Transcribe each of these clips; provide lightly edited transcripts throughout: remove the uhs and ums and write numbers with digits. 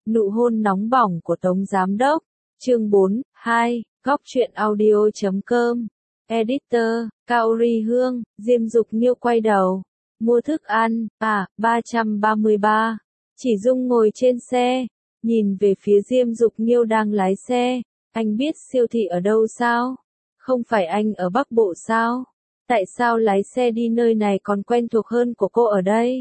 Nụ hôn nóng bỏng của Tống Giám Đốc. Chương 4, 2, Góc truyện audio.com. Editor, Kaori Hương, Diêm Dục Nghiêu quay đầu. Mua thức ăn, 333. Chỉ Dung ngồi trên xe, nhìn về phía Diêm Dục Nghiêu đang lái xe. Anh biết siêu thị ở đâu sao? Không phải anh ở Bắc Bộ sao? Tại sao lái xe đi nơi này còn quen thuộc hơn của cô ở đây?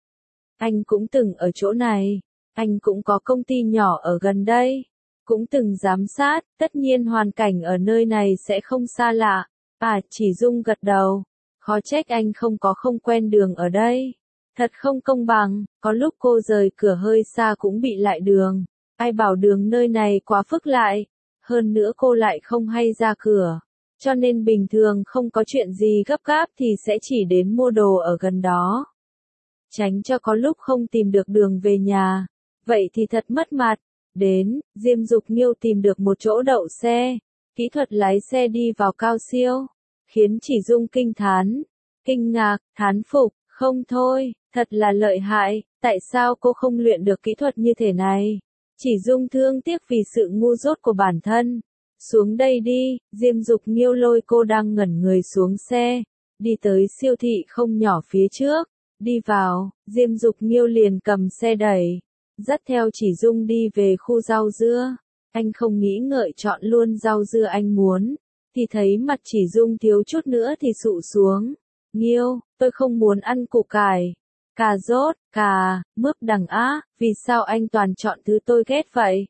Anh cũng từng ở chỗ này. Anh cũng có công ty nhỏ ở gần đây. Cũng từng giám sát, tất nhiên hoàn cảnh ở nơi này sẽ không xa lạ. Chỉ Dung gật đầu. Khó trách anh không quen đường ở đây. Thật không công bằng, có lúc cô rời cửa hơi xa cũng bị lại đường. Ai bảo đường nơi này quá phức lại. Hơn nữa cô lại không hay ra cửa. Cho nên bình thường không có chuyện gì gấp gáp thì sẽ chỉ đến mua đồ ở gần đó. Tránh cho có lúc không tìm được đường về nhà. Vậy thì thật mất mặt. Đến, Diêm Dục Nghiêu tìm được một chỗ đậu xe. Kỹ thuật lái xe đi vào cao siêu. Khiến Chỉ Dung kinh thán. Kinh ngạc, thán phục, không thôi, thật là lợi hại. Tại sao cô không luyện được kỹ thuật như thế này? Chỉ Dung thương tiếc vì sự ngu dốt của bản thân. Xuống đây đi, Diêm Dục Nghiêu lôi cô đang ngẩn người xuống xe. Đi tới siêu thị không nhỏ phía trước. Đi vào, Diêm Dục Nghiêu liền cầm xe đẩy. Dắt theo Chỉ Dung đi về khu rau dưa. Anh không nghĩ ngợi chọn luôn rau dưa anh muốn. Thì thấy mặt Chỉ Dung thiếu chút nữa thì sụ xuống. Nghiêu, tôi không muốn ăn củ cải, cà rốt, cà, mướp đằng á, vì sao anh toàn chọn thứ tôi ghét vậy?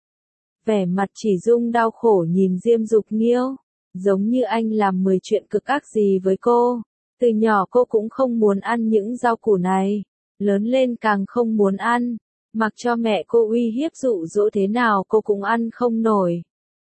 Vẻ mặt Chỉ Dung đau khổ nhìn Diêm Dục Nghiêu, giống như anh làm 10 chuyện cực ác gì với cô. Từ nhỏ cô cũng không muốn ăn những rau củ này, lớn lên càng không muốn ăn, mặc cho mẹ cô uy hiếp dụ dỗ thế nào cô cũng ăn không nổi.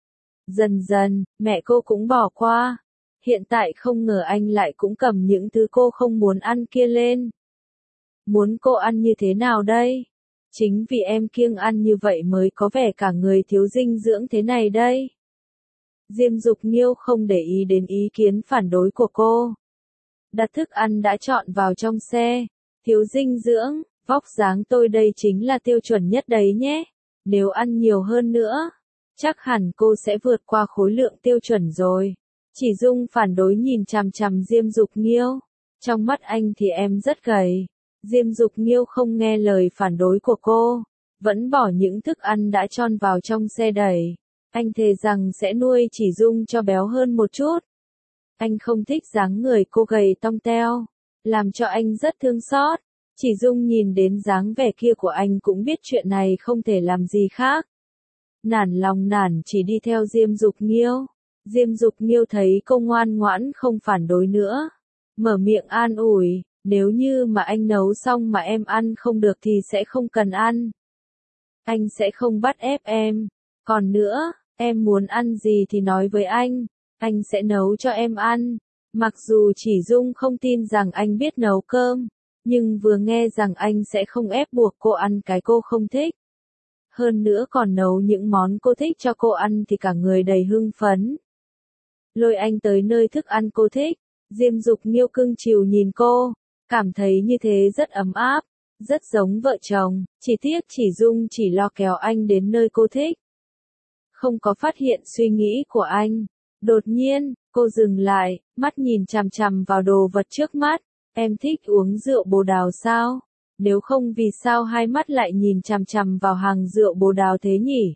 Dần dần, mẹ cô cũng bỏ qua. Hiện tại không ngờ anh lại cũng cầm những thứ cô không muốn ăn kia lên. Muốn cô ăn như thế nào đây? Chính vì em kiêng ăn như vậy mới có vẻ cả người thiếu dinh dưỡng thế này đây. Diêm Dục Nghiêu không để ý đến ý kiến phản đối của cô. Đặt thức ăn đã chọn vào trong xe. Thiếu dinh dưỡng, vóc dáng tôi đây chính là tiêu chuẩn nhất đấy nhé. Nếu ăn nhiều hơn nữa, chắc hẳn cô sẽ vượt qua khối lượng tiêu chuẩn rồi. Chỉ Dung phản đối nhìn chằm chằm Diêm Dục Nghiêu. Trong mắt anh thì em rất gầy. Diêm Dục Nghiêu không nghe lời phản đối của cô. Vẫn bỏ những thức ăn đã chọn vào trong xe đẩy. Anh thề rằng sẽ nuôi Chỉ Dung cho béo hơn một chút. Anh không thích dáng người cô gầy tong teo. Làm cho anh rất thương xót. Chỉ Dung nhìn đến dáng vẻ kia của anh cũng biết chuyện này không thể làm gì khác. Nản lòng nản chỉ đi theo Diêm Dục Nghiêu. Diêm Dục Nghiêu thấy cô ngoan ngoãn không phản đối nữa. Mở miệng an ủi, nếu như mà anh nấu xong mà em ăn không được thì sẽ không cần ăn. Anh sẽ không bắt ép em. Còn nữa, em muốn ăn gì thì nói với anh sẽ nấu cho em ăn. Mặc dù Chỉ Dung không tin rằng anh biết nấu cơm, nhưng vừa nghe rằng anh sẽ không ép buộc cô ăn cái cô không thích. Hơn nữa còn nấu những món cô thích cho cô ăn thì cả người đầy hưng phấn. Lôi anh tới nơi thức ăn cô thích. Diêm Dục Nghiêu cưng chiều nhìn cô, cảm thấy như thế rất ấm áp, rất giống vợ chồng, chỉ tiếc Chỉ Dung chỉ lo kéo anh đến nơi cô thích. Không có phát hiện suy nghĩ của anh. Đột nhiên, cô dừng lại, mắt nhìn chằm chằm vào đồ vật trước mắt. Em thích uống rượu bồ đào sao? Nếu không vì sao hai mắt lại nhìn chằm chằm vào hàng rượu bồ đào thế nhỉ?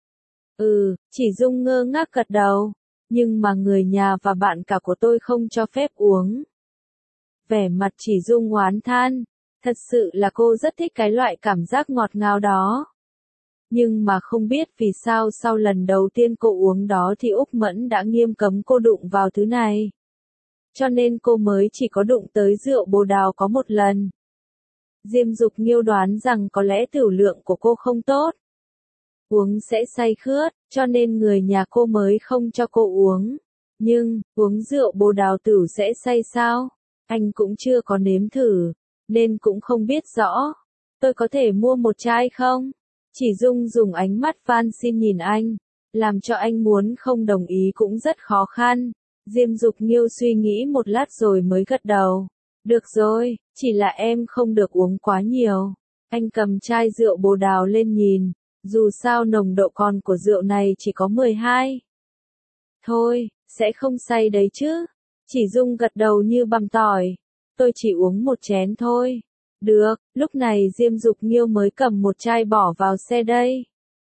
Chỉ Dung ngơ ngác gật đầu. Nhưng mà người nhà và bạn cả của tôi không cho phép uống. Vẻ mặt Chỉ Dung oán than. Thật sự là cô rất thích cái loại cảm giác ngọt ngào đó. Nhưng mà không biết vì sao sau lần đầu tiên cô uống đó thì Úc Mẫn đã nghiêm cấm cô đụng vào thứ này. Cho nên cô mới chỉ có đụng tới rượu bồ đào có một lần. Diêm Dục Nghiêu đoán rằng có lẽ tiểu lượng của cô không tốt. Uống sẽ say khướt, cho nên người nhà cô mới không cho cô uống. Nhưng, uống rượu bồ đào tử sẽ say sao? Anh cũng chưa có nếm thử, nên cũng không biết rõ. Tôi có thể mua một chai không? Chỉ Dung dùng ánh mắt van xin nhìn anh, làm cho anh muốn không đồng ý cũng rất khó khăn. Diêm Dục Nghiêu suy nghĩ một lát rồi mới gật đầu. Được rồi, chỉ là em không được uống quá nhiều. Anh cầm chai rượu bồ đào lên nhìn, dù sao nồng độ cồn của rượu này chỉ có 12. Thôi, sẽ không say đấy chứ. Chỉ Dung gật đầu như bằm tỏi. Tôi chỉ uống một chén thôi. Được, lúc này Diêm Dục Nghiêu mới cầm một chai bỏ vào xe đây.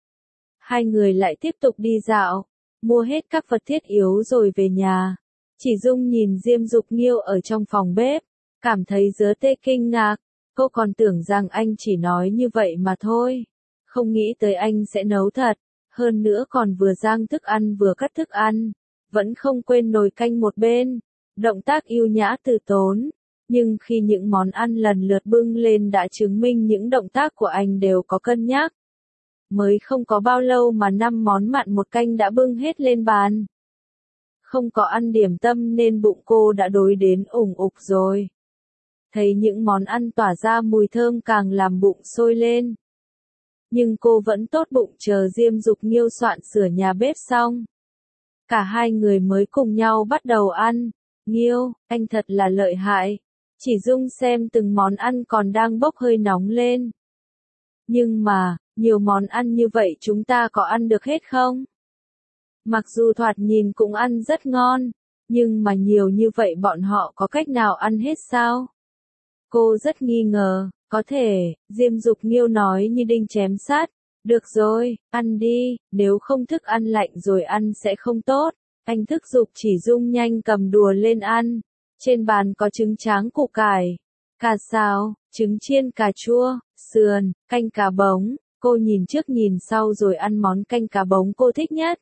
Hai người lại tiếp tục đi dạo, mua hết các vật thiết yếu rồi về nhà. Chỉ Dung nhìn Diêm Dục Nghiêu ở trong phòng bếp, cảm thấy rứa tê kinh ngạc. Cô còn tưởng rằng anh chỉ nói như vậy mà thôi. Không nghĩ tới anh sẽ nấu thật, hơn nữa còn vừa rang thức ăn vừa cắt thức ăn. Vẫn không quên nồi canh một bên, động tác yêu nhã từ tốn. Nhưng khi những món ăn lần lượt bưng lên đã chứng minh những động tác của anh đều có cân nhắc. Mới không có bao lâu mà 5 món mặn một canh đã bưng hết lên bàn. Không có ăn điểm tâm nên bụng cô đã đói đến ủng ục rồi. Thấy những món ăn tỏa ra mùi thơm càng làm bụng sôi lên. Nhưng cô vẫn tốt bụng chờ Diêm Dục Nghiêu soạn sửa nhà bếp xong. Cả hai người mới cùng nhau bắt đầu ăn. Nghiêu, anh thật là lợi hại. Chỉ Dung xem từng món ăn còn đang bốc hơi nóng lên. Nhưng mà, nhiều món ăn như vậy chúng ta có ăn được hết không? Mặc dù thoạt nhìn cũng ăn rất ngon, nhưng mà nhiều như vậy bọn họ có cách nào ăn hết sao? Cô rất nghi ngờ, có thể, Diêm Dục Nghiêu nói như đinh chém sắt. Được rồi, ăn đi, nếu không thức ăn lạnh rồi ăn sẽ không tốt. Anh thúc giục Chỉ Dung nhanh cầm đùa lên ăn. Trên bàn có trứng tráng củ cải, cà xào, trứng chiên cà chua, sườn, canh cá bống. Cô nhìn trước nhìn sau rồi ăn món canh cá bống cô thích nhất.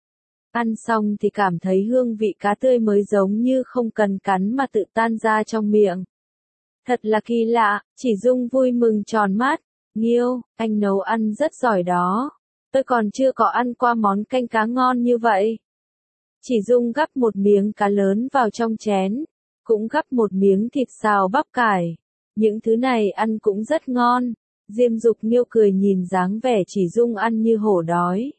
Ăn xong thì cảm thấy hương vị cá tươi mới giống như không cần cắn mà tự tan ra trong miệng. Thật là kỳ lạ, Chỉ Dung vui mừng tròn mắt. Nghiêu, anh nấu ăn rất giỏi đó. Tôi còn chưa có ăn qua món canh cá ngon như vậy. Chỉ Dung gắp một miếng cá lớn vào trong chén, cũng gắp một miếng thịt xào bắp cải. Những thứ này ăn cũng rất ngon. Diêm Dục Nghiêu cười nhìn dáng vẻ Chỉ Dung ăn như hổ đói.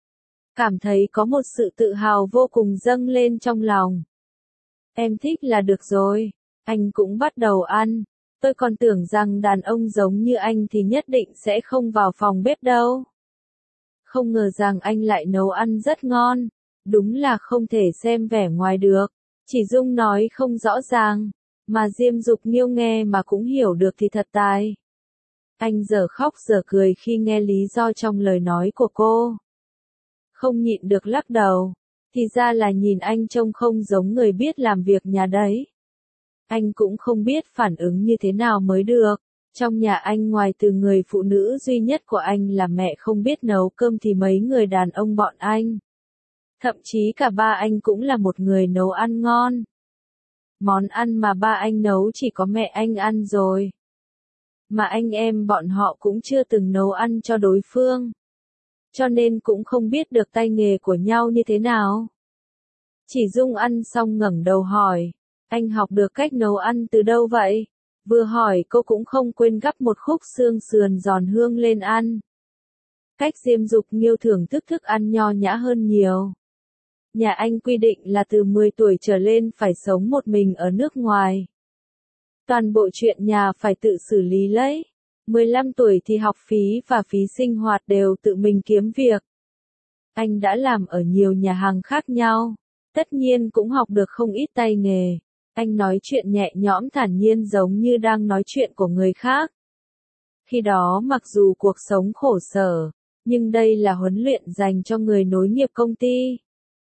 Cảm thấy có một sự tự hào vô cùng dâng lên trong lòng. Em thích là được rồi. Anh cũng bắt đầu ăn. Tôi còn tưởng rằng đàn ông giống như anh thì nhất định sẽ không vào phòng bếp đâu. Không ngờ rằng anh lại nấu ăn rất ngon. Đúng là không thể xem vẻ ngoài được. Chỉ Dung nói không rõ ràng, mà Diêm Dục Nghiêu nghe mà cũng hiểu được thì thật tài. Anh giờ khóc giờ cười khi nghe lý do trong lời nói của cô. Không nhịn được lắc đầu, thì ra là nhìn anh trông không giống người biết làm việc nhà đấy. Anh cũng không biết phản ứng như thế nào mới được. Trong nhà anh ngoài từ người phụ nữ duy nhất của anh là mẹ không biết nấu cơm thì mấy người đàn ông bọn anh. Thậm chí cả ba anh cũng là một người nấu ăn ngon. Món ăn mà ba anh nấu chỉ có mẹ anh ăn rồi. Mà anh em bọn họ cũng chưa từng nấu ăn cho đối phương. Cho nên cũng không biết được tay nghề của nhau như thế nào. Chỉ Dung ăn xong ngẩng đầu hỏi. Anh học được cách nấu ăn từ đâu vậy? Vừa hỏi cô cũng không quên gắp một khúc xương sườn giòn hương lên ăn. Cách Diêm Dục Nghiêu thưởng thức thức ăn nho nhã hơn nhiều. Nhà anh quy định là từ 10 tuổi trở lên phải sống một mình ở nước ngoài. Toàn bộ chuyện nhà phải tự xử lý lấy. 15 tuổi thì học phí và phí sinh hoạt đều tự mình kiếm việc. Anh đã làm ở nhiều nhà hàng khác nhau. Tất nhiên cũng học được không ít tay nghề. Anh nói chuyện nhẹ nhõm thản nhiên giống như đang nói chuyện của người khác. Khi đó mặc dù cuộc sống khổ sở, nhưng đây là huấn luyện dành cho người nối nghiệp công ty.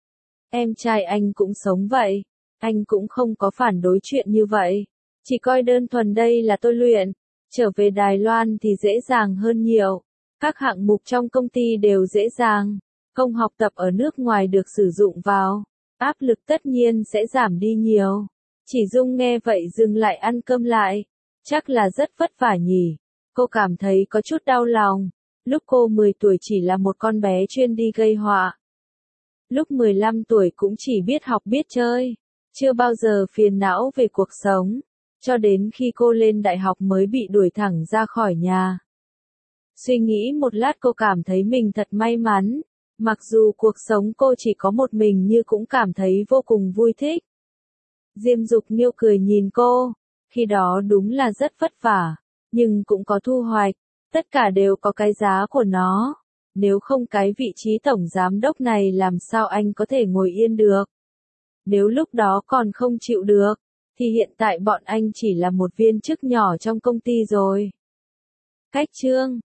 Em trai anh cũng sống vậy. Anh cũng không có phản đối chuyện như vậy. Chỉ coi đơn thuần đây là tôi luyện. Trở về Đài Loan thì dễ dàng hơn nhiều. Các hạng mục trong công ty đều dễ dàng. Công học tập ở nước ngoài được sử dụng vào. Áp lực tất nhiên sẽ giảm đi nhiều. Chỉ Dung nghe vậy dừng lại ăn cơm lại. Chắc là rất vất vả nhỉ. Cô cảm thấy có chút đau lòng. Lúc cô 10 tuổi chỉ là một con bé chuyên đi gây họa. Lúc 15 tuổi cũng chỉ biết học biết chơi. Chưa bao giờ phiền não về cuộc sống. Cho đến khi cô lên đại học mới bị đuổi thẳng ra khỏi nhà. Suy nghĩ một lát cô cảm thấy mình thật may mắn. Mặc dù cuộc sống cô chỉ có một mình nhưng cũng cảm thấy vô cùng vui thích. Diêm Dục Nghiêu cười nhìn cô. Khi đó đúng là rất vất vả. Nhưng cũng có thu hoạch. Tất cả đều có cái giá của nó. Nếu không cái vị trí tổng giám đốc này làm sao anh có thể ngồi yên được? Nếu lúc đó còn không chịu được, thì hiện tại bọn anh chỉ là một viên chức nhỏ trong công ty rồi. Cách chương